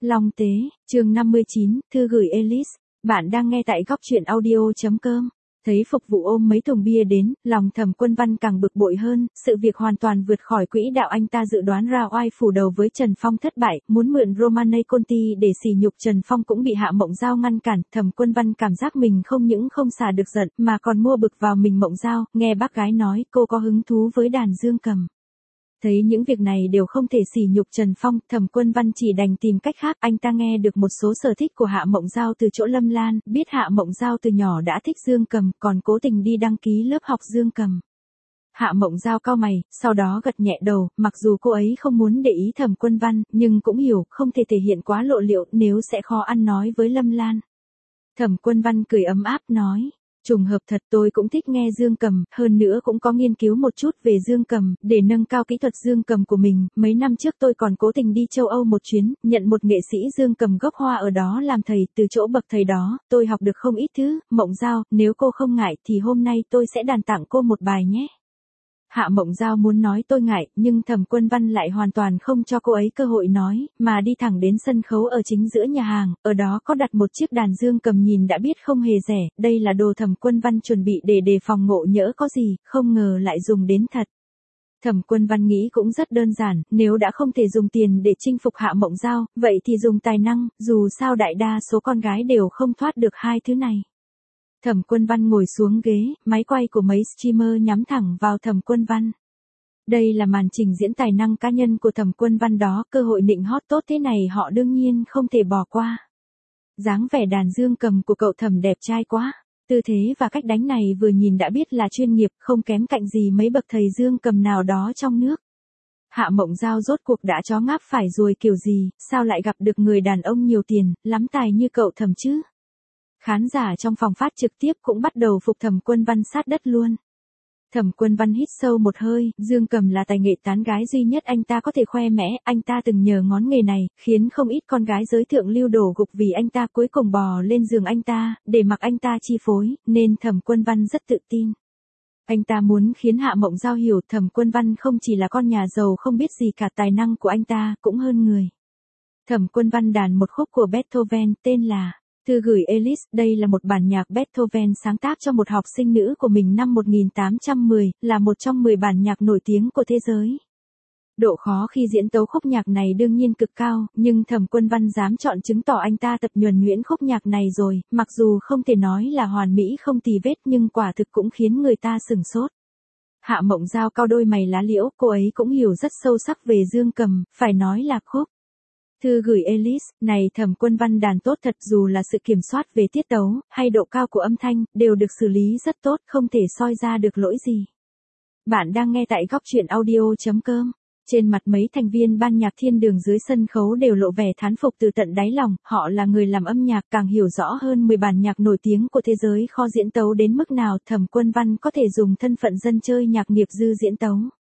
Long Tế, chương 59, thư gửi Alice. Bạn đang nghe tại góc truyện audio.com. Thấy phục vụ ôm mấy thùng bia đến, lòng Thẩm Quân Văn càng bực bội hơn, sự việc hoàn toàn vượt khỏi quỹ đạo anh ta dự đoán ra. Oai phủ đầu với Trần Phong thất bại, muốn mượn Romanei Conti để sỉ nhục Trần Phong cũng bị Hạ Mộng Giao ngăn cản. Thẩm Quân Văn cảm giác mình không những không xả được giận, mà còn mua bực vào mình. Mộng Giao, nghe bác gái nói cô có hứng thú với đàn dương cầm. Thấy những việc này đều không thể sỉ nhục Trần Phong, Thẩm Quân Văn chỉ đành tìm cách khác. Anh ta nghe được một số sở thích của Hạ Mộng Giao từ chỗ Lâm Lan, biết Hạ Mộng Giao từ nhỏ đã thích dương cầm, còn cố tình đi đăng ký lớp học dương cầm. Hạ Mộng Giao cau mày, sau đó gật nhẹ đầu, mặc dù cô ấy không muốn để ý Thẩm Quân Văn, nhưng cũng hiểu, không thể thể hiện quá lộ liễu, nếu sẽ khó ăn nói với Lâm Lan. Thẩm Quân Văn cười ấm áp nói. Trùng hợp thật, tôi cũng thích nghe dương cầm, hơn nữa cũng có nghiên cứu một chút về dương cầm, để nâng cao kỹ thuật dương cầm của mình. Mấy năm trước tôi còn cố tình đi châu Âu một chuyến, nhận một nghệ sĩ dương cầm gốc Hoa ở đó làm thầy. Từ chỗ bậc thầy đó, tôi học được không ít thứ. Mộng Giao, nếu cô không ngại thì hôm nay tôi sẽ đàn tặng cô một bài nhé. Hạ Mộng Giao muốn nói tôi ngại, nhưng Thẩm Quân Văn lại hoàn toàn không cho cô ấy cơ hội nói, mà đi thẳng đến sân khấu ở chính giữa nhà hàng, ở đó có đặt một chiếc đàn dương cầm nhìn đã biết không hề rẻ, đây là đồ Thẩm Quân Văn chuẩn bị để đề phòng ngộ nhỡ có gì, không ngờ lại dùng đến thật. Thẩm Quân Văn nghĩ cũng rất đơn giản, nếu đã không thể dùng tiền để chinh phục Hạ Mộng Giao, vậy thì dùng tài năng, dù sao đại đa số con gái đều không thoát được hai thứ này. Thẩm Quân Văn ngồi xuống ghế, máy quay của mấy streamer nhắm thẳng vào Thẩm Quân Văn. Đây là màn trình diễn tài năng cá nhân của Thẩm Quân Văn đó, cơ hội nịnh hót tốt thế này họ đương nhiên không thể bỏ qua. Dáng vẻ đàn dương cầm của cậu Thẩm đẹp trai quá, tư thế và cách đánh này vừa nhìn đã biết là chuyên nghiệp, không kém cạnh gì mấy bậc thầy dương cầm nào đó trong nước. Hạ Mộng Giao rốt cuộc đã chó ngáp phải rồi kiểu gì, sao lại gặp được người đàn ông nhiều tiền, lắm tài như cậu Thẩm chứ? Khán giả trong phòng phát trực tiếp cũng bắt đầu phục Thẩm Quân Văn sát đất luôn. Thẩm Quân Văn hít sâu một hơi, dương cầm là tài nghệ tán gái duy nhất anh ta có thể khoe mẽ, anh ta từng nhờ ngón nghề này, khiến không ít con gái giới thượng lưu đổ gục vì anh ta, cuối cùng bò lên giường anh ta, để mặc anh ta chi phối, nên Thẩm Quân Văn rất tự tin. Anh ta muốn khiến Hạ Mộng Giao hiểu Thẩm Quân Văn không chỉ là con nhà giàu không biết gì cả, tài năng của anh ta cũng hơn người. Thẩm Quân Văn đàn một khúc của Beethoven tên là Thư gửi Alice. Đây là một bản nhạc Beethoven sáng tác cho một học sinh nữ của mình năm 1810, là một trong 10 bản nhạc nổi tiếng của thế giới. Độ khó khi diễn tấu khúc nhạc này đương nhiên cực cao, nhưng Thẩm Quân Văn dám chọn chứng tỏ anh ta tập nhuần nhuyễn khúc nhạc này rồi, mặc dù không thể nói là hoàn mỹ không tì vết nhưng quả thực cũng khiến người ta sửng sốt. Hạ Mộng Giao cau đôi mày lá liễu, cô ấy cũng hiểu rất sâu sắc về dương cầm, phải nói là khúc Thư gửi Alice, này Thẩm Quân Văn đàn tốt thật, dù là sự kiểm soát về tiết tấu, hay độ cao của âm thanh, đều được xử lý rất tốt, không thể soi ra được lỗi gì. Bạn đang nghe tại góc truyện audio.com. Trên mặt mấy thành viên ban nhạc thiên đường dưới sân khấu đều lộ vẻ thán phục từ tận đáy lòng, họ là người làm âm nhạc càng hiểu rõ hơn 10 bản nhạc nổi tiếng của thế giới kho diễn tấu đến mức nào Thẩm Quân Văn có thể dùng thân phận dân chơi nhạc nghiệp dư diễn tấu.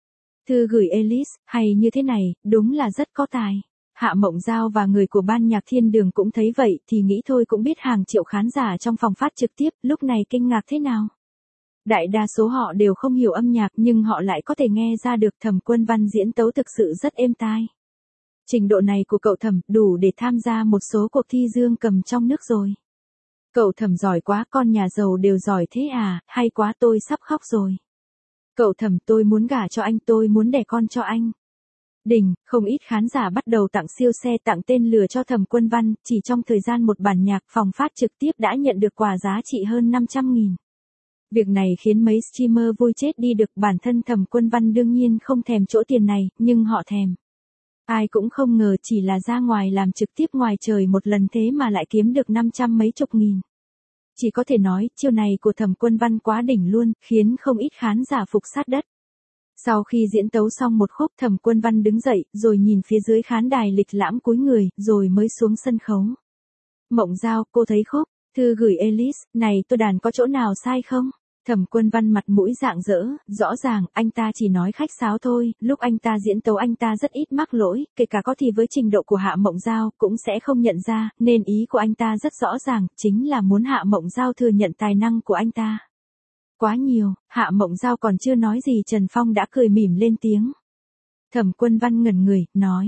Thư gửi Alice, hay như thế này, đúng là rất có tài. Hạ Mộng Giao và người của ban nhạc thiên đường cũng thấy vậy, thì nghĩ thôi cũng biết hàng triệu khán giả trong phòng phát trực tiếp, lúc này kinh ngạc thế nào. Đại đa số họ đều không hiểu âm nhạc nhưng họ lại có thể nghe ra được Thẩm Quân Văn diễn tấu thực sự rất êm tai. Trình độ này của cậu Thẩm đủ để tham gia một số cuộc thi dương cầm trong nước rồi. Cậu Thẩm giỏi quá, con nhà giàu đều giỏi thế à, hay quá, tôi sắp khóc rồi. Cậu Thẩm, tôi muốn gả cho anh, tôi muốn đẻ con cho anh. Đỉnh, không ít khán giả bắt đầu tặng siêu xe, tặng tên lừa cho Thẩm Quân Văn, chỉ trong thời gian một bản nhạc, phòng phát trực tiếp đã nhận được quà giá trị hơn 500.000. Việc này khiến mấy streamer vui chết đi được, bản thân Thẩm Quân Văn đương nhiên không thèm chỗ tiền này, nhưng họ thèm. Ai cũng không ngờ chỉ là ra ngoài làm trực tiếp ngoài trời một lần thế mà lại kiếm được 500 mấy chục nghìn. Chỉ có thể nói, chiêu này của Thẩm Quân Văn quá đỉnh luôn, khiến không ít khán giả phục sát đất. Sau khi diễn tấu xong một khúc, Thẩm Quân Văn đứng dậy, rồi nhìn phía dưới khán đài lịch lãm cúi người, rồi mới xuống sân khấu. Mộng Giao, cô thấy khúc Thư gửi Alice, này tôi đàn có chỗ nào sai không? Thẩm Quân Văn mặt mũi rạng rỡ, rõ ràng, anh ta chỉ nói khách sáo thôi, lúc anh ta diễn tấu anh ta rất ít mắc lỗi, kể cả có thì với trình độ của Hạ Mộng Giao, cũng sẽ không nhận ra, nên ý của anh ta rất rõ ràng, chính là muốn Hạ Mộng Giao thừa nhận tài năng của anh ta. Quá nhiều, Hạ Mộng Giao còn chưa nói gì Trần Phong đã cười mỉm lên tiếng. Thẩm Quân Văn ngẩn người, nói,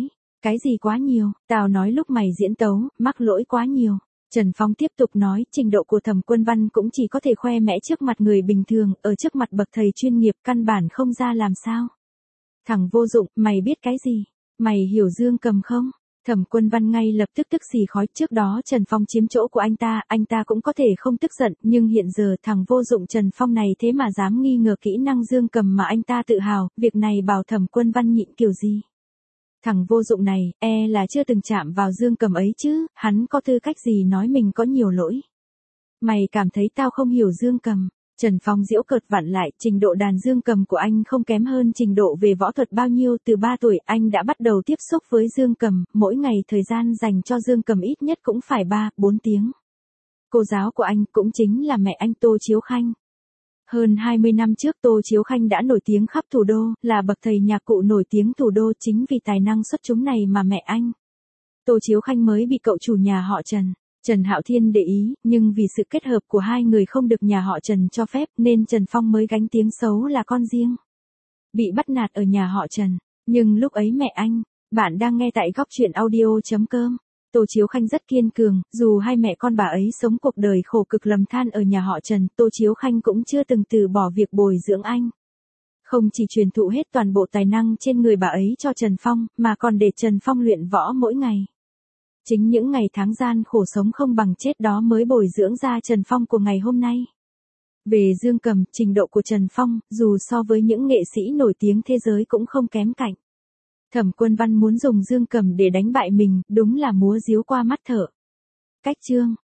Cái gì quá nhiều, tao nói lúc mày diễn tấu, mắc lỗi quá nhiều. Trần Phong tiếp tục nói, trình độ của Thẩm Quân Văn cũng chỉ có thể khoe mẽ trước mặt người bình thường, ở trước mặt bậc thầy chuyên nghiệp căn bản không ra làm sao. Thằng vô dụng, mày biết cái gì? Mày hiểu Dương Cầm không? Thẩm Quân Văn ngay lập tức tức xì khói, trước đó Trần Phong chiếm chỗ của anh ta cũng có thể không tức giận, nhưng hiện giờ thằng vô dụng Trần Phong này thế mà dám nghi ngờ kỹ năng Dương Cầm mà anh ta tự hào, việc này bảo Thẩm Quân Văn nhịn kiểu gì? Thằng vô dụng này, là chưa từng chạm vào Dương Cầm ấy chứ, hắn có tư cách gì nói mình có nhiều lỗi. Mày cảm thấy tao không hiểu Dương Cầm. Trần Phong giễu cợt vặn lại, trình độ đàn Dương Cầm của anh không kém hơn trình độ về võ thuật bao nhiêu, từ 3 tuổi anh đã bắt đầu tiếp xúc với Dương Cầm, mỗi ngày thời gian dành cho Dương Cầm ít nhất cũng phải 3-4 tiếng. Cô giáo của anh cũng chính là mẹ anh Tô Chiếu Khanh. Hơn 20 năm trước Tô Chiếu Khanh đã nổi tiếng khắp thủ đô, là bậc thầy nhạc cụ nổi tiếng thủ đô, chính vì tài năng xuất chúng này mà mẹ anh, Tô Chiếu Khanh mới bị cậu chủ nhà họ Trần Hạo Thiên để ý, nhưng vì sự kết hợp của hai người không được nhà họ Trần cho phép nên Trần Phong mới gánh tiếng xấu là con riêng. Bị bắt nạt ở nhà họ Trần, nhưng lúc ấy mẹ anh, bạn đang nghe tại góc truyện audio.com. Tô Chiếu Khanh rất kiên cường, dù hai mẹ con bà ấy sống cuộc đời khổ cực lầm than ở nhà họ Trần, Tô Chiếu Khanh cũng chưa từng từ bỏ việc bồi dưỡng anh. Không chỉ truyền thụ hết toàn bộ tài năng trên người bà ấy cho Trần Phong, mà còn để Trần Phong luyện võ mỗi ngày. Chính những ngày tháng gian khổ sống không bằng chết đó mới bồi dưỡng ra Trần Phong của ngày hôm nay. Về Dương Cầm, trình độ của Trần Phong, dù so với những nghệ sĩ nổi tiếng thế giới cũng không kém cạnh. Thẩm Quân Văn muốn dùng Dương Cầm để đánh bại mình, đúng là múa díu qua mắt thợ. Cách chương